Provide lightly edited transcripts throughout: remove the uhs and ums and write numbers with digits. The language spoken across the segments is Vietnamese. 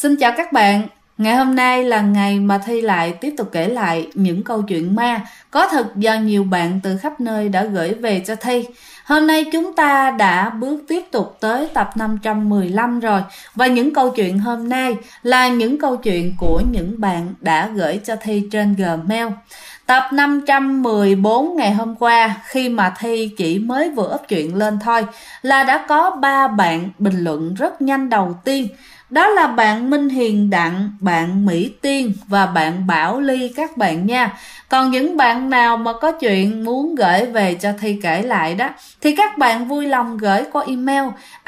Xin chào các bạn. Ngày hôm nay là ngày mà Thi lại tiếp tục kể lại những câu chuyện ma có thật do nhiều bạn từ khắp nơi đã gửi về cho Thi. Hôm nay chúng ta đã bước tiếp tục tới tập 515 rồi. Và những câu chuyện hôm nay là những câu chuyện của những bạn đã gửi cho Thi trên Gmail. Tập 514 ngày hôm qua, khi mà Thi chỉ mới vừa up chuyện lên thôi, là đã có 3 bạn bình luận rất nhanh đầu tiên. Đó là bạn Minh Hiền Đặng, bạn Mỹ Tiên và bạn Bảo Ly các bạn nha. Còn những bạn nào mà có chuyện muốn gửi về cho Thi kể lại đó, thì các bạn vui lòng gửi qua email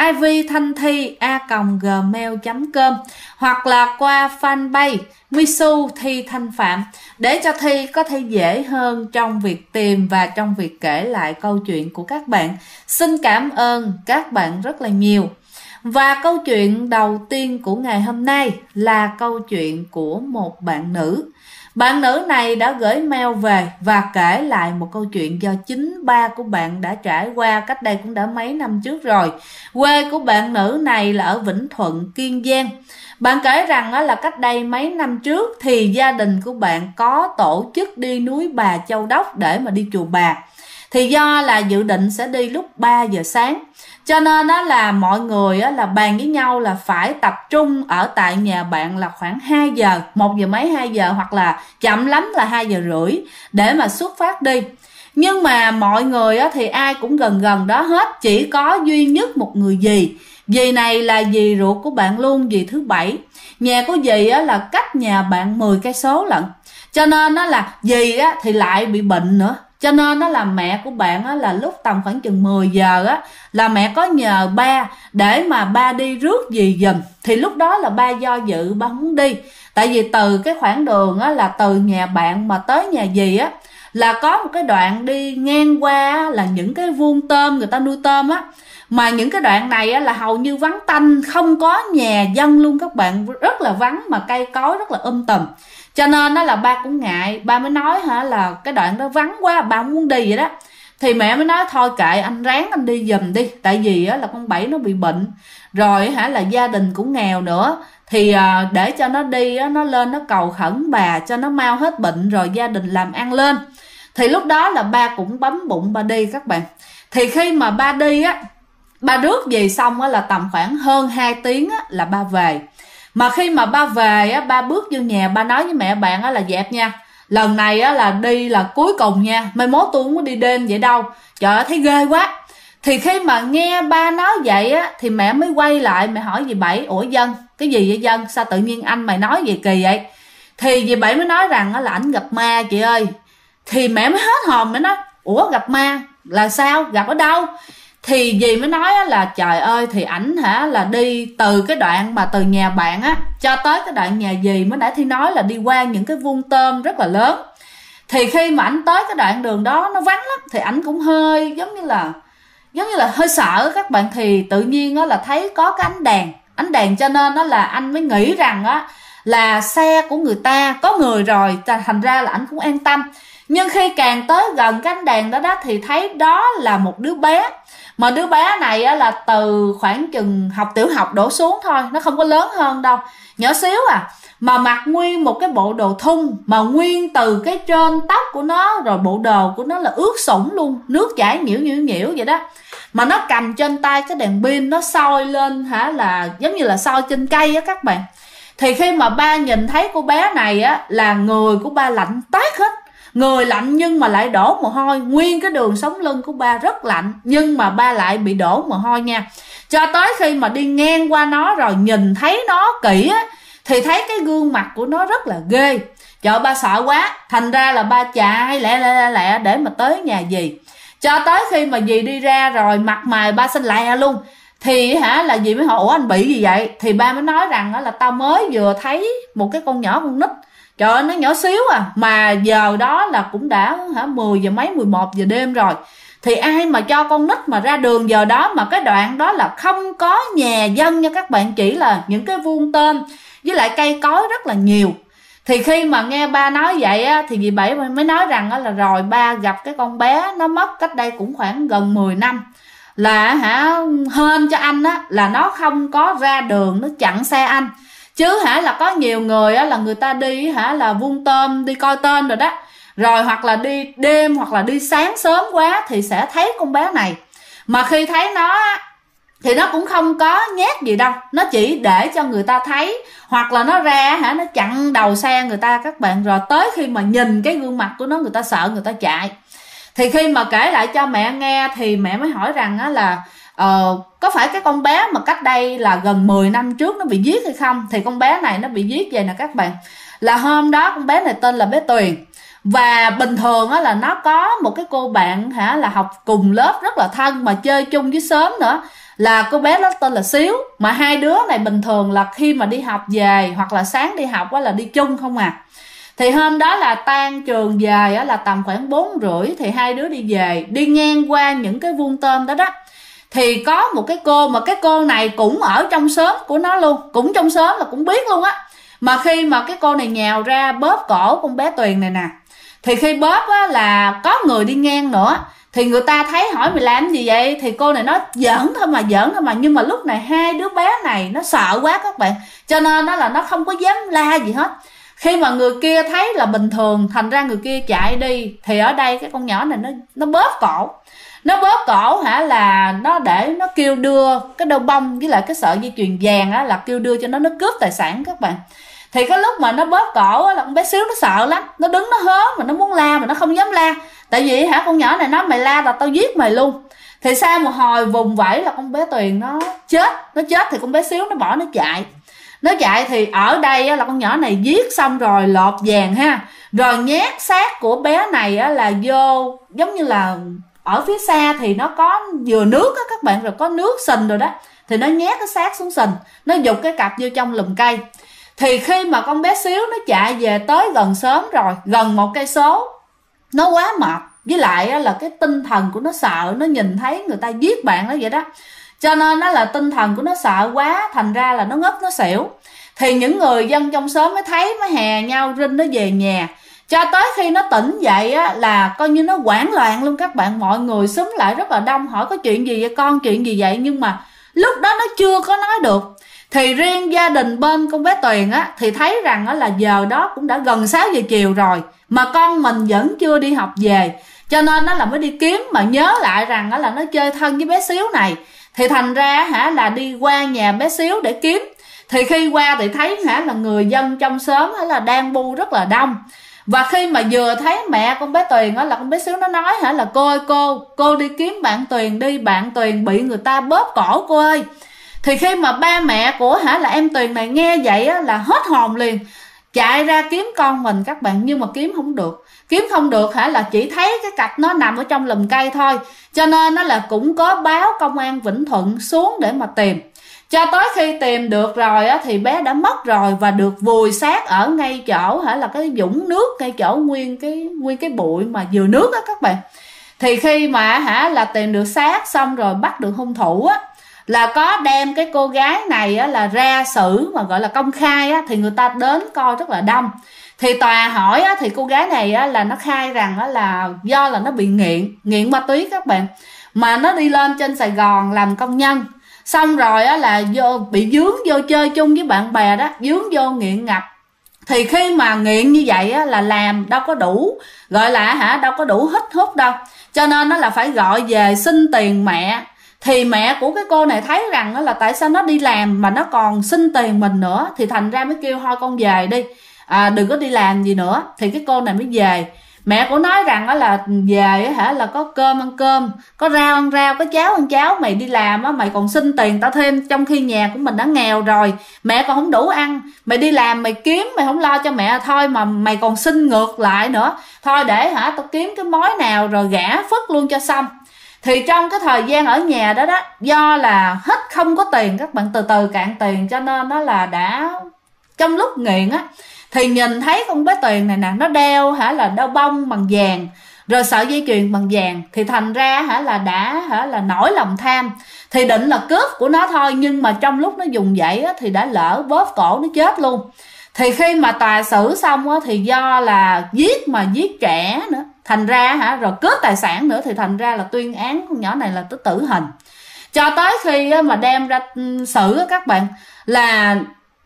ivthanthi@gmail.com hoặc là qua fanpage Misu Thi Thanh Phạm để cho Thi có thể dễ hơn trong việc tìm và trong việc kể lại câu chuyện của các bạn. Xin cảm ơn các bạn rất là nhiều. Và câu chuyện đầu tiên của ngày hôm nay là câu chuyện của một bạn nữ. Bạn nữ này đã gửi mail về và kể lại một câu chuyện do chính ba của bạn đã trải qua cách đây cũng đã mấy năm trước rồi. Quê của bạn nữ này là ở Vĩnh Thuận, Kiên Giang. Bạn kể rằng là cách đây mấy năm trước thì gia đình của bạn có tổ chức đi núi Bà Châu Đốc để mà đi chùa Bà. Thì do là dự định sẽ đi lúc 3 giờ sáng, cho nên đó là mọi người là bàn với nhau là phải tập trung ở tại nhà bạn là khoảng 2 giờ, 1 giờ mấy 2 giờ hoặc là chậm lắm là 2 giờ rưỡi để mà xuất phát đi. Nhưng mà mọi người thì ai cũng gần gần đó hết, chỉ có duy nhất một người dì. Dì này là dì ruột của bạn luôn, dì thứ Bảy. Nhà của dì là cách nhà bạn 10 cây số lận. Cho nên đó là dì thì lại bị bệnh nữa. Cho nên đó là mẹ của bạn là lúc tầm khoảng chừng 10 giờ là mẹ có nhờ ba để mà ba đi rước dì giùm. Thì lúc đó là ba do dự, ba không muốn đi. Tại vì từ cái khoảng đường là từ nhà bạn mà tới nhà dì là có một cái đoạn đi ngang qua là những cái vuông tôm, người ta nuôi tôm mà những cái đoạn này là hầu như vắng tanh, không có nhà dân luôn các bạn, rất là vắng mà cây cối rất là tùm. Cho nên đó là ba cũng ngại, ba mới nói là cái đoạn đó vắng quá, ba không muốn đi vậy đó. Thì mẹ mới nói thôi kệ anh, ráng anh đi giùm đi. Tại vì là con Bảy nó bị bệnh rồi là gia đình cũng nghèo nữa. Thì để cho nó đi nó lên nó cầu khẩn bà cho nó mau hết bệnh rồi gia đình làm ăn lên. Thì lúc đó là ba cũng bấm bụng ba đi các bạn. Thì khi mà ba đi ba rước về xong là tầm khoảng hơn 2 tiếng là ba về. Mà khi mà ba về ba bước vô nhà, ba nói với mẹ bạn là dẹp nha, lần này là đi là cuối cùng nha, mai mốt tôi không có đi đêm vậy đâu, trời ơi thấy ghê quá. Thì khi mà nghe ba nói vậy thì mẹ mới quay lại, mẹ hỏi dì Bảy: ủa Dân, cái gì vậy Dân, sao tự nhiên anh mày nói vậy kỳ vậy? Thì dì Bảy mới nói rằng là ảnh gặp ma chị ơi. Thì mẹ mới hết hồn, mới nói: ủa gặp ma là sao, gặp ở đâu? Thì dì mới nói là trời ơi, thì ảnh là đi từ cái đoạn mà từ nhà bạn cho tới cái đoạn nhà dì mới nãy Thi nói là đi qua những cái vuông tôm rất là lớn. Thì khi mà ảnh tới cái đoạn đường đó nó vắng lắm, thì ảnh cũng hơi giống như là hơi sợ các bạn. Thì tự nhiên là thấy có cái ánh đèn cho nên là anh mới nghĩ rằng là xe của người ta có người rồi, thành ra là ảnh cũng an tâm. Nhưng khi càng tới gần cái ánh đèn đó thì thấy đó là một đứa bé. Mà đứa bé này là từ khoảng chừng học tiểu học đổ xuống thôi, nó không có lớn hơn đâu, nhỏ xíu mà mặc nguyên một cái bộ đồ thun, mà nguyên từ cái trên tóc của nó rồi bộ đồ của nó là ướt sũng luôn, nước chảy nhiễu vậy đó. Mà nó cầm trên tay cái đèn pin, nó soi lên là giống như là soi trên cây các bạn. Thì khi mà ba nhìn thấy cô bé này là người của ba lạnh toát hết. Người lạnh nhưng mà lại đổ mồ hôi, nguyên cái đường sống lưng của ba rất lạnh, nhưng mà ba lại bị đổ mồ hôi nha. Cho tới khi mà đi ngang qua nó rồi nhìn thấy nó kỹ thì thấy cái gương mặt của nó rất là ghê. Trời, ba sợ quá, thành ra là ba chạy lẹ để mà tới nhà dì. Cho tới khi mà dì đi ra rồi, mặt mày ba xanh lẹ luôn. Thì là dì mới hỏi: ủa anh bị gì vậy? Thì ba mới nói rằng là tao mới vừa thấy một cái con nhỏ con nít. Trời ơi, nó nhỏ xíu mà giờ đó là cũng đã 10 giờ mấy 11 giờ đêm rồi. Thì ai mà cho con nít mà ra đường giờ đó, mà cái đoạn đó là không có nhà dân nha các bạn, chỉ là những cái vuông tôm với lại cây cối rất là nhiều. Thì khi mà nghe ba nói vậy thì dì Bảy mới nói rằng là rồi ba gặp cái con bé nó mất cách đây cũng khoảng gần 10 năm. Là hên cho anh là nó không có ra đường nó chặn xe anh. Chứ là có nhiều người là người ta đi là vuông tôm, đi coi tên rồi đó, rồi hoặc là đi đêm hoặc là đi sáng sớm quá thì sẽ thấy con bé này. Mà khi thấy nó thì nó cũng không có nhát gì đâu, nó chỉ để cho người ta thấy, hoặc là nó ra nó chặn đầu xe người ta các bạn. Rồi tới khi mà nhìn cái gương mặt của nó, người ta sợ, người ta chạy. Thì khi mà kể lại cho mẹ nghe thì mẹ mới hỏi rằng là có phải cái con bé mà cách đây là gần 10 năm trước nó bị giết hay không. Thì con bé này nó bị giết vậy nè các bạn, là hôm đó con bé này tên là bé Tuyền. Và bình thường là nó có một cái cô bạn là học cùng lớp rất là thân, mà chơi chung với xóm nữa, là cô bé đó tên là Xíu. Mà hai đứa này bình thường là khi mà đi học về hoặc là sáng đi học là đi chung không à. Thì hôm đó là tan trường về là tầm khoảng 4:30, thì hai đứa đi về, đi ngang qua những cái vuông tôm đó đó, thì có một cái cô, mà cái cô này cũng ở trong xóm của nó luôn, cũng trong xóm là cũng biết luôn á. Mà khi mà cái cô này nhào ra bóp cổ con bé Tuyền này nè, thì khi bóp là có người đi ngang nữa, thì người ta thấy hỏi mày làm gì vậy, thì cô này nói giỡn thôi mà. Nhưng mà lúc này hai đứa bé này nó sợ quá các bạn, cho nên nó là nó không có dám la gì hết. Khi mà người kia thấy là bình thường, thành ra người kia chạy đi, thì ở đây cái con nhỏ này nó bóp cổ. Nó bóp cổ là nó để nó kêu đưa cái đôi bông với lại cái sợi dây chuyền vàng là kêu đưa cho nó cướp tài sản các bạn. Thì cái lúc mà nó bóp cổ là con bé Xíu nó sợ lắm, nó đứng nó hớ mà nó muốn la mà nó không dám la. Tại vì con nhỏ này nói mày la là tao giết mày luôn. Thì sau một hồi vùng vẫy là con bé Tuyền nó chết thì con bé Xíu nó bỏ nó chạy. Nó chạy thì ở đây là con nhỏ này giết xong rồi lột vàng rồi nhét xác của bé này là vô, giống như là ở phía xa thì nó có dừa nước các bạn, rồi có nước sình rồi đó, thì nó nhét cái xác xuống sình, nó giục cái cặp vô trong lùm cây. Thì khi mà con bé Xíu nó chạy về tới gần xóm rồi, gần 1 cây số, nó quá mệt, với lại là cái tinh thần của nó sợ, nó nhìn thấy người ta giết bạn nó vậy đó, cho nên nó là tinh thần của nó sợ quá, thành ra là nó ngất nó xỉu. Thì những người dân trong xóm mới thấy, mới hè nhau rinh nó về nhà. Cho tới khi nó tỉnh dậy là coi như nó hoảng loạn luôn các bạn. Mọi người xúm lại rất là đông, hỏi có chuyện gì vậy con, chuyện gì vậy, nhưng mà lúc đó nó chưa có nói được. Thì riêng gia đình bên con bé Tuyền thì thấy rằng là giờ đó cũng đã gần 6 giờ chiều rồi, mà con mình vẫn chưa đi học về, cho nên nó là mới đi kiếm. Mà nhớ lại rằng là nó chơi thân với bé Xíu này, thì thành ra là đi qua nhà bé Xíu để kiếm. Thì khi qua thì thấy là người dân trong xóm là đang bu rất là đông. Và khi mà vừa thấy mẹ con bé Tuyền là con bé Xíu nó nói là cô ơi, cô đi kiếm bạn Tuyền đi, bạn Tuyền bị người ta bóp cổ cô ơi. Thì khi mà ba mẹ của là em Tuyền này nghe vậy là hết hồn liền, chạy ra kiếm con mình các bạn. Nhưng mà kiếm không được là chỉ thấy cái cặp nó nằm ở trong lùm cây thôi, cho nên nó là cũng có báo công an Vĩnh Thuận xuống để mà tìm. Cho tới khi tìm được rồi thì bé đã mất rồi, và được vùi xác ở ngay chỗ là cái vũng nước, ngay chỗ nguyên cái bụi mà dừa nước các bạn. Thì khi mà là tìm được xác xong rồi, bắt được hung thủ là có đem cái cô gái này là ra xử mà gọi là công khai thì người ta đến coi rất là đông. Thì tòa hỏi thì cô gái này là nó khai rằng là do là nó bị nghiện ma túy các bạn, mà nó đi lên trên Sài Gòn làm công nhân, xong rồi là bị dướng vô chơi chung với bạn bè đó, dướng vô nghiện ngập. Thì khi mà nghiện như vậy là làm đâu có đủ, gọi là đâu có đủ hít hút đâu, cho nên nó là phải gọi về xin tiền mẹ. Thì mẹ của cái cô này thấy rằng là tại sao nó đi làm mà nó còn xin tiền mình nữa, thì thành ra mới kêu thôi con về đi, đừng có đi làm gì nữa. Thì cái cô này mới về. Mẹ của nói rằng là về là có cơm ăn cơm, có rau ăn rau, có cháo ăn cháo, mày đi làm mày còn xin tiền tao thêm, trong khi nhà của mình đã nghèo rồi, mẹ còn không đủ ăn, mày đi làm mày kiếm, mày không lo cho mẹ thôi mà mày còn xin ngược lại nữa, thôi để tao kiếm cái mối nào rồi gả phất luôn cho xong. Thì trong cái thời gian ở nhà đó do là hết không có tiền các bạn, từ từ cạn tiền, cho nên nó là đã trong lúc nghiện thì nhìn thấy con bé Tuyền này nè, nó đeo là đeo bông bằng vàng, rồi sợi dây chuyền bằng vàng, thì thành ra là đã là nổi lòng tham, thì định là cướp của nó thôi. Nhưng mà trong lúc nó dùng vậy thì đã lỡ bóp cổ nó chết luôn. Thì khi mà tòa xử xong thì do là giết trẻ nữa, thành ra rồi cướp tài sản nữa, thì thành ra là tuyên án con nhỏ này là tới tử hình. Cho tới khi mà đem ra xử các bạn, là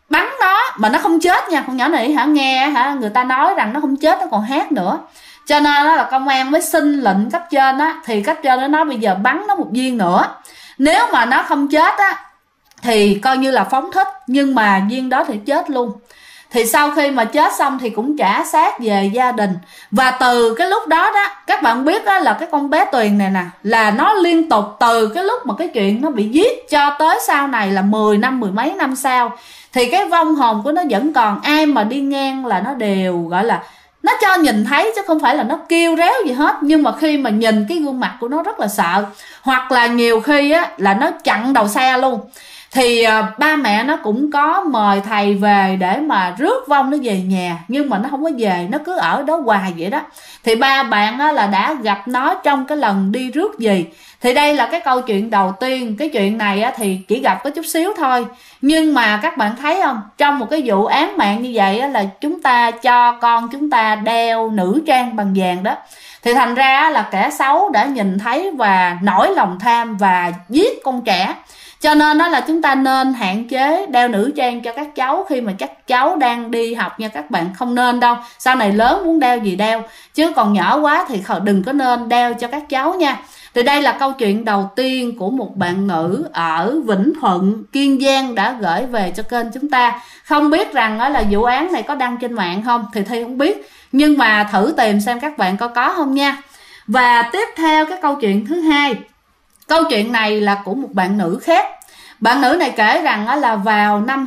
bắn nó mà nó không chết nha. Con nhỏ này nghe người ta nói rằng nó không chết, nó còn hát nữa. Cho nên là công an mới xin lệnh cấp trên thì cấp trên nó nói bây giờ bắn nó một viên nữa, nếu mà nó không chết thì coi như là phóng thích, nhưng mà viên đó thì chết luôn. Thì sau khi mà chết xong thì cũng trả xác về gia đình. Và từ cái lúc đó các bạn biết là cái con bé Tuyền này nè, là nó liên tục từ cái lúc mà cái chuyện nó bị giết cho tới sau này là 10 năm, mười mấy năm sau, thì cái vong hồn của nó vẫn còn. Ai mà đi ngang là nó đều gọi là nó cho nhìn thấy, chứ không phải là nó kêu réo gì hết. Nhưng mà khi mà nhìn cái gương mặt của nó rất là sợ, hoặc là nhiều khi là nó chặn đầu xe luôn. Thì ba mẹ nó cũng có mời thầy về để mà rước vong nó về nhà, nhưng mà nó không có về, nó cứ ở đó hoài vậy đó. Thì ba bạn là đã gặp nó trong cái lần đi rước về. Thì đây là cái câu chuyện đầu tiên. Cái chuyện này thì chỉ gặp có chút xíu thôi, nhưng mà các bạn thấy không, trong một cái vụ án mạng như vậy là chúng ta cho con chúng ta đeo nữ trang bằng vàng đó, thì thành ra là kẻ xấu đã nhìn thấy và nổi lòng tham và giết con trẻ. Cho nên đó là chúng ta nên hạn chế đeo nữ trang cho các cháu khi mà các cháu đang đi học nha các bạn. Không nên đâu, sau này lớn muốn đeo gì đeo, chứ còn nhỏ quá thì đừng có nên đeo cho các cháu nha. Thì đây là câu chuyện đầu tiên của một bạn nữ ở Vĩnh Thuận, Kiên Giang đã gửi về cho kênh chúng ta. Không biết rằng là vụ án này có đăng trên mạng không thì Thi không biết, nhưng mà thử tìm xem các bạn có không nha. Và tiếp theo cái câu chuyện thứ hai. Câu chuyện này là của một bạn nữ khác. Bạn nữ này kể rằng là vào năm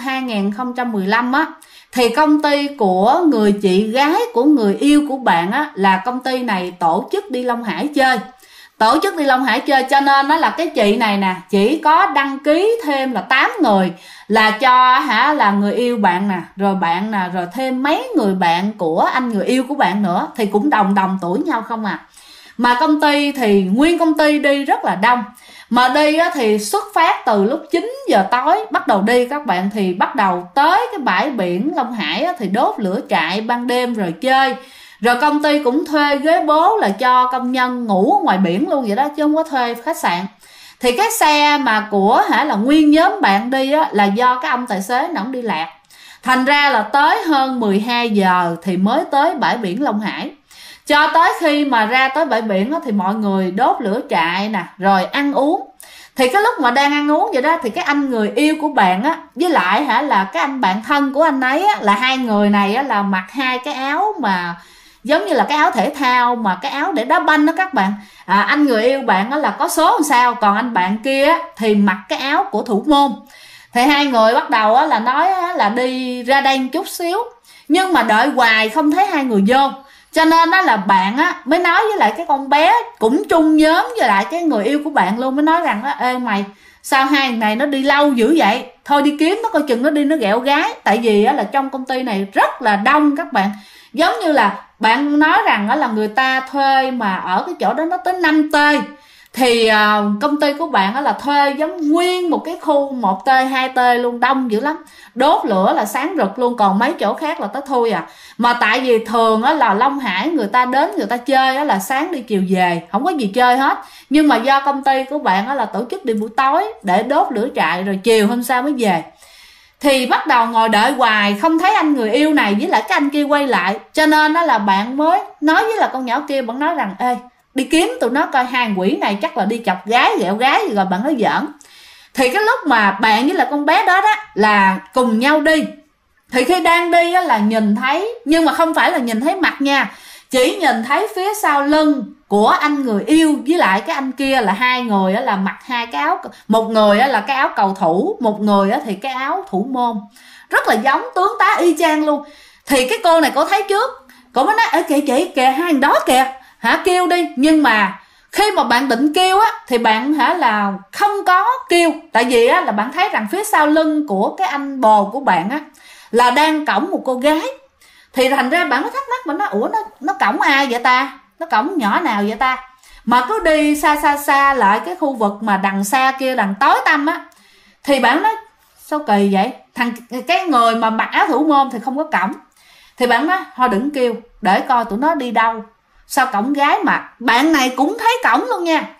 2015 thì công ty của người chị gái của người yêu của bạn là công ty này tổ chức đi Long Hải chơi. Tổ chức đi Long Hải chơi, cho nên là cái chị này nè chỉ có đăng ký thêm là 8 người là cho là người yêu bạn nè, rồi bạn nè, rồi thêm mấy người bạn của anh người yêu của bạn nữa, thì cũng đồng tuổi nhau không à. Mà công ty thì nguyên công ty đi rất là đông. Mà đi thì xuất phát từ lúc 9 giờ tối bắt đầu đi các bạn, thì bắt đầu tới cái bãi biển Long Hải thì đốt lửa trại ban đêm rồi chơi. Rồi công ty cũng thuê ghế bố là cho công nhân ngủ ngoài biển luôn vậy đó, chứ không có thuê khách sạn. Thì cái xe mà của là nguyên nhóm bạn đi là do cái ông tài xế nó đi lạc. Thành ra là tới hơn 12 giờ thì mới tới bãi biển Long Hải. Cho tới khi mà ra tới bãi biển thì mọi người đốt lửa trại nè, rồi ăn uống. Thì cái lúc mà đang ăn uống vậy đó thì cái anh người yêu của bạn với lại là cái anh bạn thân của anh ấy là hai người này là mặc hai cái áo mà giống như là cái áo thể thao, mà cái áo để đá banh đó các bạn. Anh người yêu bạn là có số làm sao, còn anh bạn kia thì mặc cái áo của thủ môn. Thì hai người bắt đầu là nói là đi ra đây chút xíu, nhưng mà đợi hoài không thấy hai người vô. Cho nên đó là bạn mới nói với lại cái con bé cũng chung nhóm với lại cái người yêu của bạn luôn, mới nói rằng ê mày, sao hai người này nó đi lâu dữ vậy, thôi đi kiếm nó coi chừng nó đi nó ghẹo gái. Tại vì là trong công ty này rất là đông các bạn, giống như là bạn nói rằng là người ta thuê mà ở cái chỗ đó nó tới 5T, thì công ty của bạn là thuê giống nguyên một cái khu 1T, 2T luôn, đông dữ lắm. Đốt lửa là sáng rực luôn, còn mấy chỗ khác là tới thui à. Mà tại vì thường là Long Hải người ta đến người ta chơi là sáng đi chiều về, không có gì chơi hết. Nhưng mà do công ty của bạn là tổ chức đi buổi tối để đốt lửa trại rồi chiều hôm sau mới về. Thì bắt đầu ngồi đợi hoài không thấy anh người yêu này với lại cái anh kia quay lại. Cho nên là bạn mới nói với là con nhỏ kia, bạn nói rằng ê đi kiếm tụi nó coi, hai quỷ này chắc là đi chọc gái ghẹo gái gì rồi. Bạn nói giỡn. Thì cái lúc mà bạn với là con bé đó là cùng nhau đi, thì khi đang đi là nhìn thấy, nhưng mà không phải là nhìn thấy mặt nha, chỉ nhìn thấy phía sau lưng của anh người yêu với lại cái anh kia là hai người là mặc hai cái áo, một người là cái áo cầu thủ, một người thì cái áo thủ môn, rất là giống, tướng tá y chang luôn. Thì cái cô này cô thấy trước, cô mới nói ê kìa chị kìa, hai thằng đó kìa, kêu đi. Nhưng mà khi mà bạn định kêu thì bạn là không có kêu, tại vì là bạn thấy rằng phía sau lưng của cái anh bồ của bạn là đang cõng một cô gái. Thì thành ra bạn nó thắc mắc, bạn nói ủa nó cõng ai vậy ta, nó cõng nhỏ nào vậy ta, mà cứ đi xa lại cái khu vực mà đằng xa kia, đằng tối tăm thì bạn nói sao kỳ vậy, cái người mà mặc áo thủ môn thì không có cõng. Thì bạn nói thôi đừng kêu, để coi tụi nó đi đâu, sao cõng gái. Mà bạn này cũng thấy cõng luôn nha.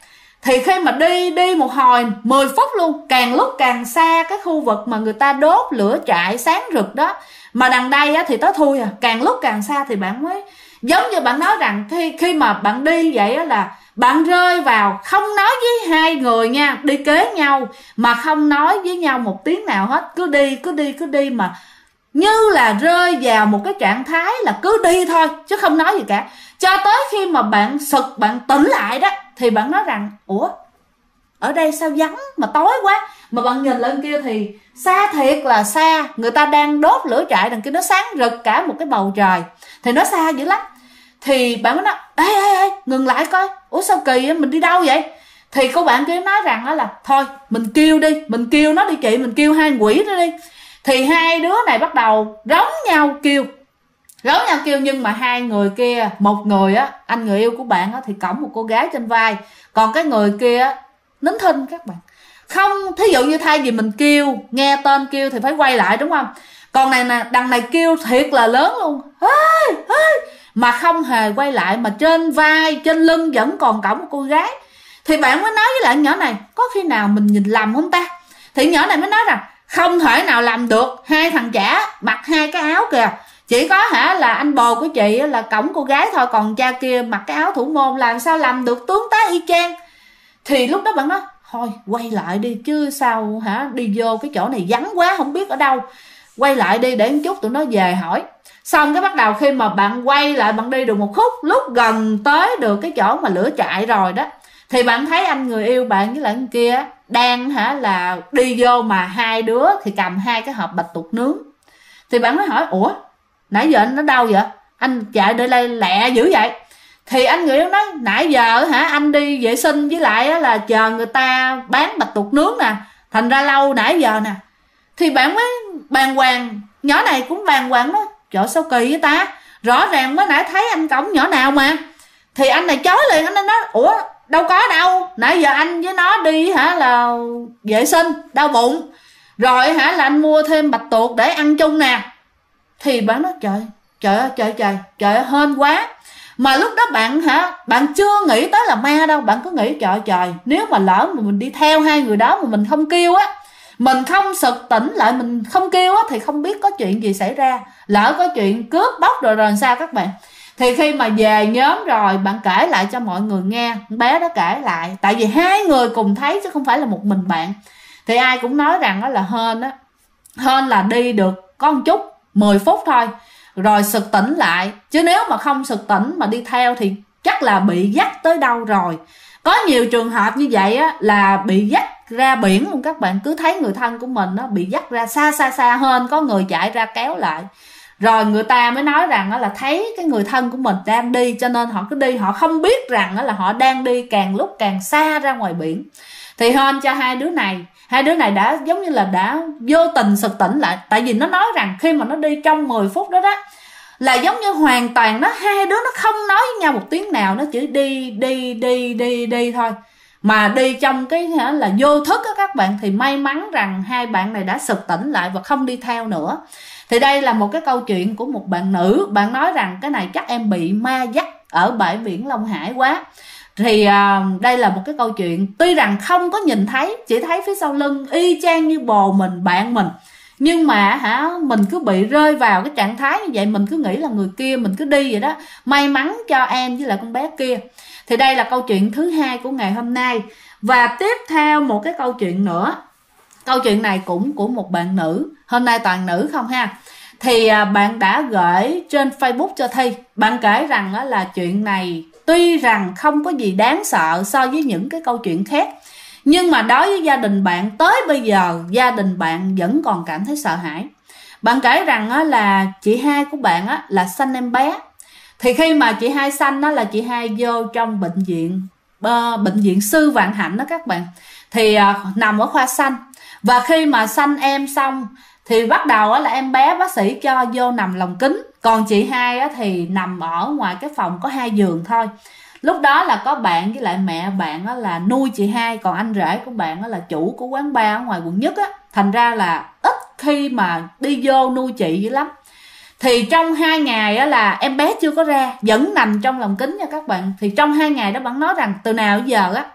Thì khi mà đi một hồi 10 phút luôn, càng lúc càng xa cái khu vực mà người ta đốt lửa trại sáng rực đó. Mà đằng đây á, thì tối thui à, càng lúc càng xa thì bạn mới giống như bạn nói rằng khi mà bạn đi vậy á, là bạn rơi vào không nói với hai người nha, đi kế nhau mà không nói với nhau một tiếng nào hết, cứ đi mà như là rơi vào một cái trạng thái là cứ đi thôi chứ không nói gì cả. Cho tới khi mà bạn sực, bạn tỉnh lại đó, thì bạn nói rằng ủa, ở đây sao vắng mà tối quá. Mà bạn nhìn lên kia thì xa thiệt là xa, người ta đang đốt lửa trại, đằng kia nó sáng rực cả một cái bầu trời, thì nó xa dữ lắm. Thì bạn mới nói ê ngừng lại coi, ủa sao kỳ vậy, mình đi đâu vậy? Thì cô bạn kia nói rằng đó là thôi mình kêu đi, mình kêu nó đi chị, mình kêu hai quỷ đó đi. Thì hai đứa này bắt đầu rống nhau kêu, nhưng mà hai người kia, một người á, anh người yêu của bạn á, thì cõng một cô gái trên vai, còn cái người kia á, nín thinh các bạn. Không, thí dụ như thay vì mình kêu, nghe tên kêu thì phải quay lại đúng không? Còn này nè, đằng này kêu thiệt là lớn luôn, mà không hề quay lại, mà trên vai, trên lưng vẫn còn cõng một cô gái. Thì bạn mới nói với lại nhỏ này, có khi nào mình nhìn lầm không ta? Thì nhỏ này mới nói rằng không thể nào làm được, hai thằng chả mặc hai cái áo kìa, chỉ có là anh bồ của chị là cõng cô gái thôi, còn cha kia mặc cái áo thủ môn, làm sao làm được tướng tá y chang. Thì lúc đó bạn nói thôi quay lại đi chứ sao đi vô cái chỗ này vắng quá không biết ở đâu, quay lại đi để một chút tụi nó về hỏi. Xong cái bắt đầu khi mà bạn quay lại, bạn đi được một khúc, lúc gần tới được cái chỗ mà lửa trại rồi đó, thì bạn thấy anh người yêu bạn với lại anh kia đang là đi vô, mà hai đứa thì cầm hai cái hộp bạch tuộc nướng. Thì bạn mới hỏi ủa nãy giờ anh ở đâu vậy, anh chạy để đây lẹ dữ vậy? Thì anh người yêu nói nãy giờ anh đi vệ sinh với lại là chờ người ta bán bạch tuộc nướng nè, thành ra lâu nãy giờ nè. Thì bạn mới bàng hoàng, nhỏ này cũng bàng hoàng đó, trời sao kỳ vậy ta, rõ ràng mới nãy thấy anh cõng nhỏ nào mà. Thì anh này chối liền, anh nói ủa đâu có đâu, nãy giờ anh với nó đi là vệ sinh đau bụng rồi là anh mua thêm bạch tuộc để ăn chung nè. Thì bạn nói trời ơi hên quá. Mà lúc đó bạn chưa nghĩ tới là ma đâu, bạn cứ nghĩ trời nếu mà lỡ mà mình đi theo hai người đó mà mình không kêu á, mình không sực tỉnh lại, mình không kêu á, thì không biết có chuyện gì xảy ra, lỡ có chuyện cướp bóc rồi sao các bạn. Thì khi mà về nhóm rồi, bạn kể lại cho mọi người nghe, bé đó kể lại, tại vì hai người cùng thấy chứ không phải là một mình bạn. Thì ai cũng nói rằng đó là hên là đi được có một chút 10 phút thôi rồi sực tỉnh lại, chứ nếu mà không sực tỉnh mà đi theo thì chắc là bị dắt tới đâu rồi. Có nhiều trường hợp như vậy á, là bị dắt ra biển luôn các bạn, cứ thấy người thân của mình nó bị dắt ra xa hơn, có người chạy ra kéo lại, rồi người ta mới nói rằng là thấy cái người thân của mình đang đi, cho nên họ cứ đi, họ không biết rằng là họ đang đi càng lúc càng xa ra ngoài biển. Thì hên cho hai đứa này đã giống như là đã vô tình sực tỉnh lại. Tại vì nó nói rằng khi mà nó đi trong 10 phút đó là giống như hoàn toàn hai đứa nó không nói với nhau một tiếng nào, nó chỉ đi thôi, mà đi trong cái là vô thức á các bạn. Thì may mắn rằng hai bạn này đã sực tỉnh lại và không đi theo nữa. Thì đây là một cái câu chuyện của một bạn nữ, bạn nói rằng cái này chắc em bị ma dắt ở bãi biển Long Hải quá. Thì đây là một cái câu chuyện, tuy rằng không có nhìn thấy, chỉ thấy phía sau lưng y chang như bồ mình, bạn mình, nhưng mà mình cứ bị rơi vào cái trạng thái như vậy, mình cứ nghĩ là người kia, mình cứ đi vậy đó. May mắn cho em với lại con bé kia. Thì đây là câu chuyện thứ hai của ngày hôm nay. Và tiếp theo một cái câu chuyện nữa, câu chuyện này cũng của một bạn nữ, hôm nay toàn nữ không ha. Thì bạn đã gửi trên Facebook cho Thi. Bạn kể rằng là chuyện này tuy rằng không có gì đáng sợ so với những cái câu chuyện khác, nhưng mà đối với gia đình bạn tới bây giờ, gia đình bạn vẫn còn cảm thấy sợ hãi. Bạn kể rằng là chị hai của bạn là sanh em bé. Thì khi mà chị hai sanh là chị hai vô trong bệnh viện Sư Vạn Hạnh đó các bạn. Thì nằm ở khoa sanh. Và khi mà sanh em xong thì bắt đầu là em bé bác sĩ cho vô nằm lồng kính, còn chị hai thì nằm ở ngoài cái phòng có 2 giường thôi. Lúc đó là có bạn với lại mẹ bạn là nuôi chị hai, còn anh rể của bạn là chủ của quán bar ở ngoài quận Nhất á, thành ra là ít khi mà đi vô nuôi chị dữ lắm. Thì trong 2 ngày là em bé chưa có ra, vẫn nằm trong lồng kính nha các bạn. Thì trong 2 ngày đó bạn nói rằng từ nào đến giờ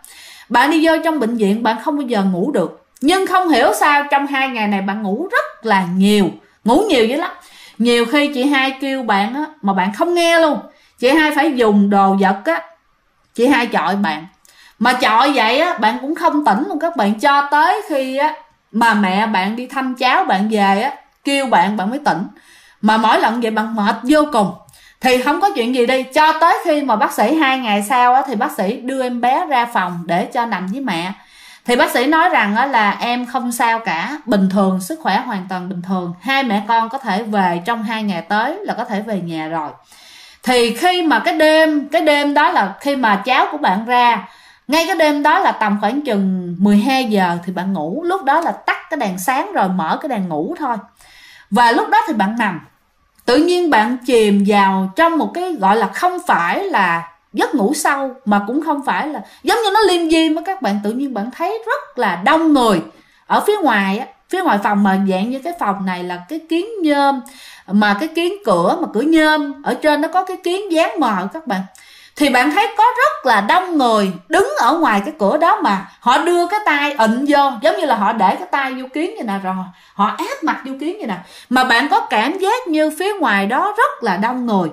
Bạn đi vô trong bệnh viện bạn không bao giờ ngủ được, nhưng không hiểu sao trong 2 ngày này bạn ngủ rất là nhiều, ngủ nhiều dữ lắm. Nhiều khi chị Hai kêu bạn á mà bạn không nghe luôn, chị Hai phải dùng đồ vật á, chị Hai chọi bạn, mà chọi vậy á bạn cũng không tỉnh luôn các bạn, cho tới khi á mà mẹ bạn đi thăm cháu bạn về á kêu bạn mới tỉnh. Mà mỗi lần vậy bạn mệt vô cùng. Thì không có chuyện gì đi, cho tới khi mà bác sĩ 2 ngày sau á thì bác sĩ đưa em bé ra phòng để cho nằm với mẹ. Thì bác sĩ nói rằng á là em không sao cả, bình thường, sức khỏe hoàn toàn bình thường, hai mẹ con có thể về trong 2 ngày tới là có thể về nhà rồi. Thì khi mà cái đêm đó là khi mà cháu của bạn ra, ngay cái đêm đó là tầm khoảng chừng 12 giờ thì bạn ngủ, lúc đó là tắt cái đèn sáng rồi mở cái đèn ngủ thôi. Và lúc đó thì bạn nằm, tự nhiên bạn chìm vào trong một cái gọi là không phải là giấc ngủ sâu, mà cũng không phải là giống như nó liêm diêm á các bạn. Tự nhiên bạn thấy rất là đông người ở phía ngoài á, phía ngoài phòng, mà dạng như cái phòng này là cái kiến nhôm, mà cái kiến cửa mà cửa nhôm, ở trên nó có cái kiến dán mờ các bạn. Thì bạn thấy có rất là đông người đứng ở ngoài cái cửa đó, mà họ đưa cái tay ịn vô, giống như là họ để cái tay vô kiến vậy nè, rồi họ áp mặt vô kiến vậy nè. Mà bạn có cảm giác như phía ngoài đó rất là đông người.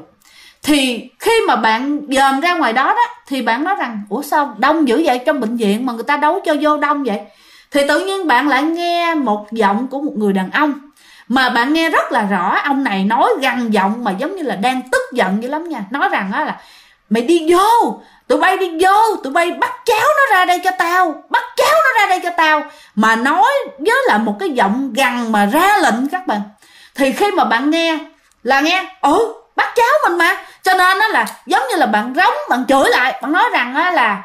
Thì khi mà bạn dòm ra ngoài đó đó, thì bạn nói rằng ủa sao đông dữ vậy, trong bệnh viện mà người ta đấu cho vô đông vậy. Thì tự nhiên bạn lại nghe một giọng của một người đàn ông, mà bạn nghe rất là rõ. Ông này nói gằn giọng mà giống như là đang tức giận dữ lắm nha. Nói rằng á là mày đi vô, tụi bay đi vô, tụi bay bắt cháu nó ra đây cho tao, bắt cháu nó ra đây cho tao. Mà nói với là một cái giọng gằn mà ra lệnh các bạn. Thì khi mà bạn nghe là nghe bắt cháu mình mà, cho nên nó là giống như là bạn rống, bạn chửi lại, bạn nói rằng á là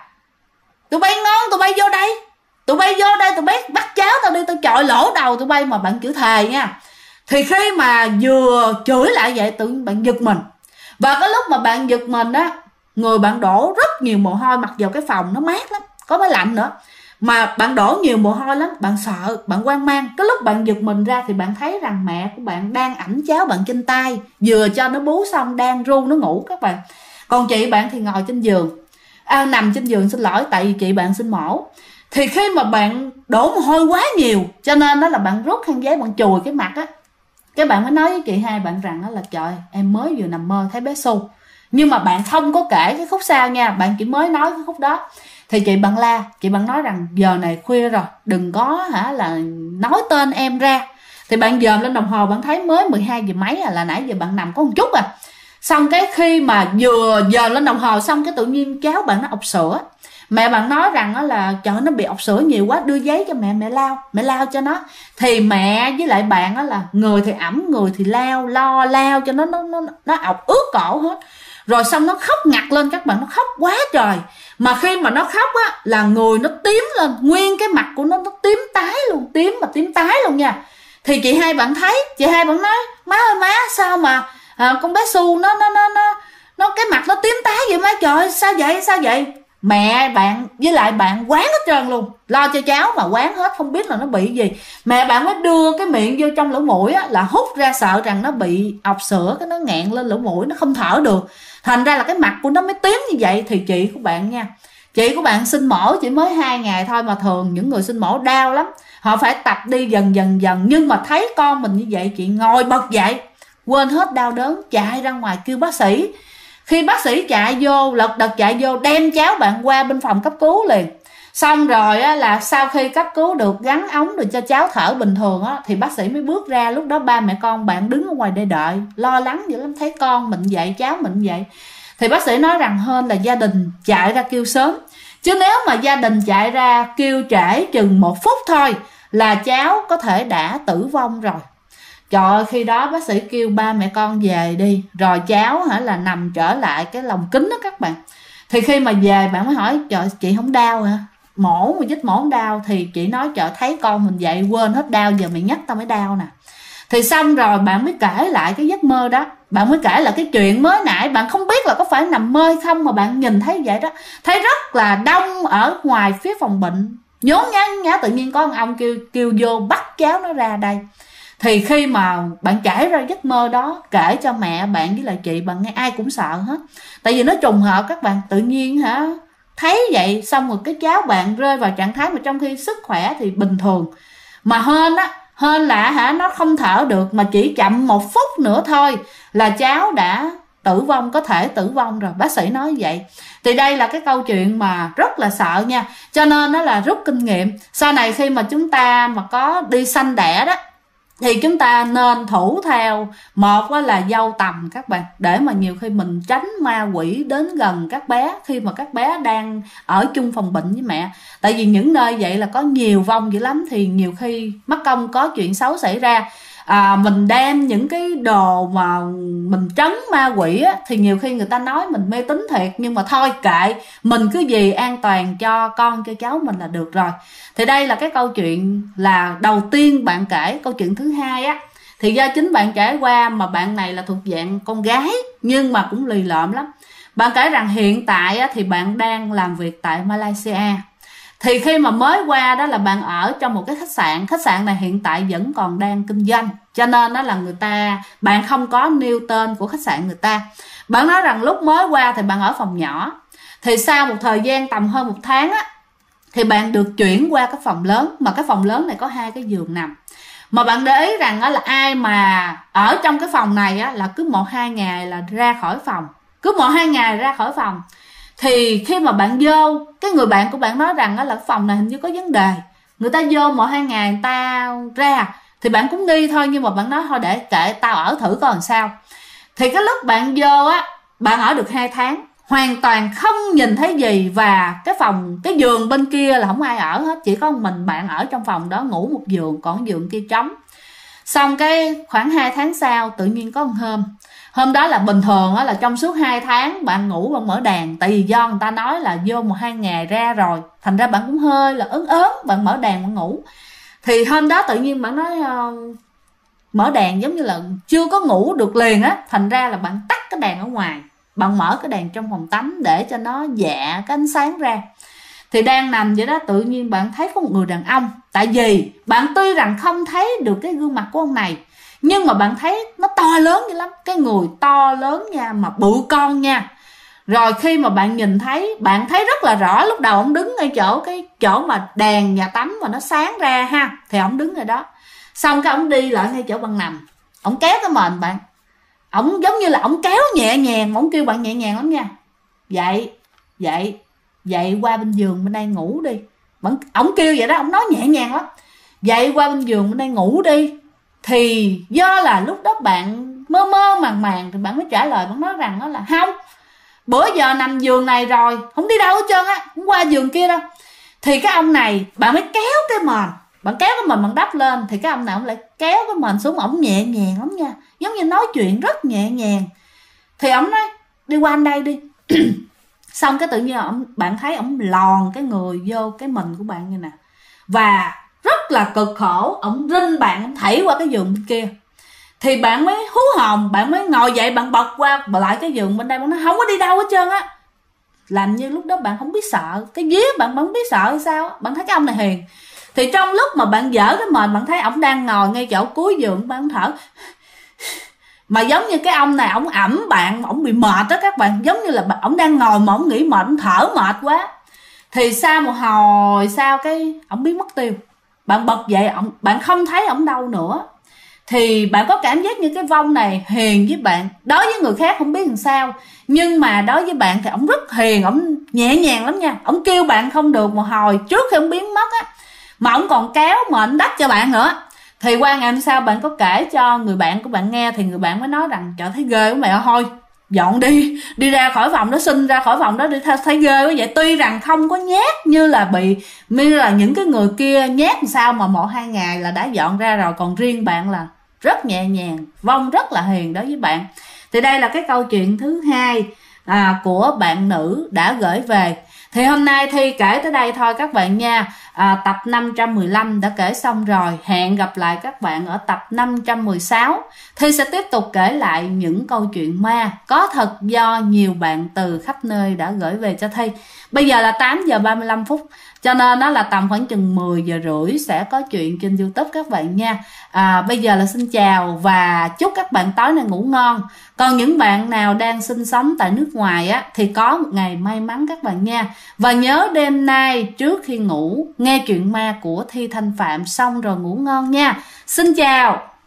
tụi bay ngon, tụi bay vô đây, tụi bay vô đây, tụi bay bắt cháu tao đi, tao chọi lỗ đầu tụi bay. Mà bạn chửi thề nha. Thì khi mà vừa chửi lại vậy, tự nhiên bạn giật mình. Và cái lúc mà bạn giật mình á, người bạn đổ rất nhiều mồ hôi, mặc dù cái phòng nó mát lắm, có máy lạnh nữa, mà bạn đổ nhiều mồ hôi lắm. Bạn sợ, bạn hoang mang. Cái lúc bạn giật mình ra thì bạn thấy rằng mẹ của bạn đang ẵm cháu bạn trên tay, vừa cho nó bú xong đang ru nó ngủ các bạn. Còn chị bạn thì ngồi trên giường, nằm trên giường, xin lỗi, tại vì chị bạn sinh mổ. Thì khi mà bạn đổ mồ hôi quá nhiều, cho nên đó là bạn rút khăn giấy bạn chùi cái mặt á. Cái bạn mới nói với chị Hai bạn rằng đó là trời, em mới vừa nằm mơ thấy bé Su. Nhưng mà bạn không có kể cái khúc sau nha, bạn chỉ mới nói cái khúc đó. Thì chị bạn la, chị bạn nói rằng giờ này khuya rồi, đừng có là nói tên em ra. Thì bạn dòm lên đồng hồ, bạn thấy mới 12 giờ mấy là nãy giờ bạn nằm có một chút Xong cái khi mà vừa giờ lên đồng hồ xong, cái tự nhiên cháu bạn nó ọc sữa. Mẹ bạn nói rằng đó là trời, nó bị ọc sữa nhiều quá, đưa giấy cho mẹ lao cho nó. Thì mẹ với lại bạn đó là người thì ẩm, người thì lao cho nó ọc ướt cổ hết. Rồi xong nó khóc ngặt lên các bạn, nó khóc quá trời. Mà khi mà nó khóc á là người nó tím lên, nguyên cái mặt của nó tím tái luôn, tím tái luôn nha. Thì chị Hai bạn thấy, chị Hai bạn nói má ơi má, sao mà con bé Su nó cái mặt nó tím tái vậy má, trời sao vậy. Mẹ bạn với lại bạn quán hết trơn luôn, lo cho cháu mà quán hết, không biết là nó bị gì. Mẹ bạn mới đưa cái miệng vô trong lỗ mũi á, là hút ra, sợ rằng nó bị ọc sữa, cái nó nghẹn lên lỗ mũi, nó không thở được, thành ra là cái mặt của nó mới tím như vậy. Thì chị của bạn nha, chị của bạn sinh mổ chỉ mới 2 ngày thôi, mà thường những người sinh mổ đau lắm, họ phải tập đi dần. Nhưng mà thấy con mình như vậy, chị ngồi bật dậy, quên hết đau đớn, chạy ra ngoài kêu bác sĩ. Khi bác sĩ chạy vô, lật đật chạy vô, đem cháu bạn qua bên phòng cấp cứu liền. Xong rồi á, là sau khi cấp cứu được, gắn ống được cho cháu thở bình thường á, thì bác sĩ mới bước ra. Lúc đó ba mẹ con bạn đứng ở ngoài đây đợi, lo lắng dữ lắm, thấy con mình vậy, cháu mình vậy. Thì bác sĩ nói rằng hên là gia đình chạy ra kêu sớm, chứ nếu mà gia đình chạy ra kêu trễ chừng 1 phút thôi là cháu có thể đã tử vong rồi. Trời ơi, khi đó bác sĩ kêu ba mẹ con về đi, rồi cháu là nằm trở lại cái lồng kính đó các bạn. Thì khi mà về bạn mới hỏi trời, chị không đau hả? Mổ mà vết mổ không đau. Thì chị nói trời, thấy con mình vậy quên hết đau, giờ mày nhắc tao mới đau nè. Thì xong rồi bạn mới kể lại cái giấc mơ đó, bạn mới kể là cái chuyện mới nãy bạn không biết là có phải nằm mơ không, mà bạn nhìn thấy vậy đó, thấy rất là đông ở ngoài phía phòng bệnh, nhốn nhá, tự nhiên có ông kêu vô bắt cháu nó ra đây. Thì khi mà bạn kể ra giấc mơ đó, kể cho mẹ bạn với lại chị bạn nghe, ai cũng sợ hết. Tại vì nó trùng hợp các bạn, tự nhiên thấy vậy, xong rồi cái cháu bạn rơi vào trạng thái mà trong khi sức khỏe thì bình thường, mà hên là nó không thở được, mà chỉ chậm 1 phút nữa thôi là cháu đã tử vong, có thể tử vong rồi, bác sĩ nói vậy. Thì đây là cái câu chuyện mà rất là sợ nha, cho nên nó là rút kinh nghiệm sau này khi mà chúng ta mà có đi sanh đẻ đó thì chúng ta nên thủ theo, một là dâu tằm các bạn, để mà nhiều khi mình tránh ma quỷ đến gần các bé khi mà các bé đang ở chung phòng bệnh với mẹ. Tại vì những nơi vậy là có nhiều vong dữ lắm, thì nhiều khi mắc công có chuyện xấu xảy ra. Mình đem những cái đồ mà mình trấn ma quỷ á, thì nhiều khi người ta nói mình mê tín thiệt, nhưng mà thôi kệ, mình cứ gì an toàn cho con cho cháu mình là được rồi. Thì đây là cái câu chuyện là đầu tiên bạn kể. Câu chuyện thứ hai á, thì do chính bạn trải qua, mà bạn này là thuộc dạng con gái nhưng mà cũng lì lợm lắm. Bạn kể rằng hiện tại á, thì bạn đang làm việc tại Malaysia. Thì khi mà mới qua đó là bạn ở trong một cái khách sạn này hiện tại vẫn còn đang kinh doanh, cho nên đó là bạn không có nêu tên của khách sạn người ta. Bạn nói rằng lúc mới qua thì bạn ở phòng nhỏ, thì sau một thời gian tầm hơn 1 tháng á, thì bạn được chuyển qua cái phòng lớn, mà cái phòng lớn này có 2 cái giường nằm. Mà bạn để ý rằng á, là ai mà ở trong cái phòng này á, là cứ 1-2 ngày là ra khỏi phòng, cứ 1-2 ngày ra khỏi phòng. Thì khi mà bạn vô, cái người bạn của bạn nói rằng là cái phòng này hình như có vấn đề, người ta vô 1-2 ngày người ta ra, thì bạn cũng nghi thôi, nhưng mà bạn nói thôi để kệ tao ở thử coi làm sao. Thì cái lúc bạn vô á, bạn ở được 2 tháng hoàn toàn không nhìn thấy gì, và cái giường bên kia là không ai ở hết, chỉ có mình bạn ở trong phòng đó ngủ một giường, còn giường kia trống. Xong cái khoảng 2 tháng sau tự nhiên có một hôm đó là bình thường á, là trong suốt 2 tháng bạn ngủ bạn mở đèn, tại vì do người ta nói là vô 1-2 ngày ra rồi, thành ra bạn cũng hơi là ớn, bạn mở đèn bạn ngủ. Thì hôm đó tự nhiên bạn nói mở đèn giống như là chưa có ngủ được liền á, thành ra là bạn tắt cái đèn ở ngoài, bạn mở cái đèn trong phòng tắm để cho nó dạ cái ánh sáng ra. Thì đang nằm vậy đó, tự nhiên bạn thấy có một người đàn ông. Tại vì bạn tuy rằng không thấy được cái gương mặt của ông này, nhưng mà bạn thấy nó to lớn dữ lắm, cái người to lớn nha, mà bự con nha. Rồi khi mà bạn nhìn thấy, bạn thấy rất là rõ, lúc đầu ông đứng ngay cái chỗ mà đèn nhà tắm mà nó sáng ra ha, thì ông đứng ở đó. Xong cái ông đi lại ngay chỗ bạn nằm, ông kéo cái mền bạn, ông giống như là ông kéo nhẹ nhàng, ông kêu bạn nhẹ nhàng lắm nha, dậy qua bên giường bên đây ngủ đi. Ông kêu vậy đó, ông nói nhẹ nhàng lắm, dậy qua bên giường bên đây ngủ đi. Thì do là lúc đó bạn mơ màng thì bạn mới trả lời, bạn nói rằng đó là không, bữa giờ nằm giường này rồi, không đi đâu hết trơn á, không qua giường kia đâu. Thì cái ông này bạn mới kéo cái mền, bạn kéo cái mền bạn đắp lên, thì cái ông này ông lại kéo cái mền xuống, ổng nhẹ nhàng lắm nha, giống như nói chuyện rất nhẹ nhàng. Thì ổng nói đi qua anh đây đi. Xong cái tự nhiên bạn thấy ổng lòn cái người vô cái mình của bạn như nè, và rất là cực khổ, ổng rinh bạn, ổng thảy qua cái giường bên kia. Thì bạn mới hú hồn, bạn mới ngồi dậy, bạn bật qua lại cái giường bên đây, bạn nói không có đi đâu hết trơn á. Làm như lúc đó bạn không biết sợ, cái vía bạn không biết sợ hay sao, bạn thấy cái ông này hiền. Thì trong lúc mà bạn dở cái mền, bạn thấy ổng đang ngồi ngay chỗ cuối giường, bạn thở. Mà giống như cái ông này ổng ẩm bạn, ổng bị mệt đó các bạn, giống như là ổng đang ngồi mà ổng nghĩ mệt, ổng thở mệt quá. Thì sau một hồi sau cái ổng biến mất tiêu. Bạn bật dậy, bạn không thấy ổng đâu nữa. Thì bạn có cảm giác như cái vong này hiền với bạn. Đối với người khác không biết làm sao, nhưng mà đối với bạn thì ổng rất hiền, ổng nhẹ nhàng lắm nha. Ổng kêu bạn không được một hồi trước khi ổng biến mất á, mà ổng còn kéo mệnh đắp cho bạn nữa. Thì qua ngày hôm sau bạn có kể cho người bạn của bạn nghe, thì người bạn mới nói rằng trời thấy ghê quá mẹ, thôi dọn đi ra khỏi phòng đó, xin ra khỏi phòng đó đi, thấy ghê quá vậy. Tuy rằng không có nhát như là những cái người kia nhát làm sao mà 1-2 ngày là đã dọn ra rồi, còn riêng bạn là rất nhẹ nhàng, vong rất là hiền đối với bạn. Thì đây là cái câu chuyện thứ hai của bạn nữ đã gửi về. Thì hôm nay Thi kể tới đây thôi các bạn nha. Tập 515 đã kể xong rồi. Hẹn gặp lại các bạn ở tập 516. Thi sẽ tiếp tục kể lại những câu chuyện ma có thật do nhiều bạn từ khắp nơi đã gửi về cho Thi. Bây giờ là 8 giờ 35 phút. Cho nên nó là tầm khoảng chừng 10 giờ rưỡi sẽ có chuyện trên YouTube các bạn nha. Bây giờ là xin chào và chúc các bạn tối nay ngủ ngon. Còn những bạn nào đang sinh sống tại nước ngoài á thì có một ngày may mắn các bạn nha. Và nhớ đêm nay trước khi ngủ nghe chuyện ma của Thi Thanh Phạm xong rồi ngủ ngon nha. Xin chào.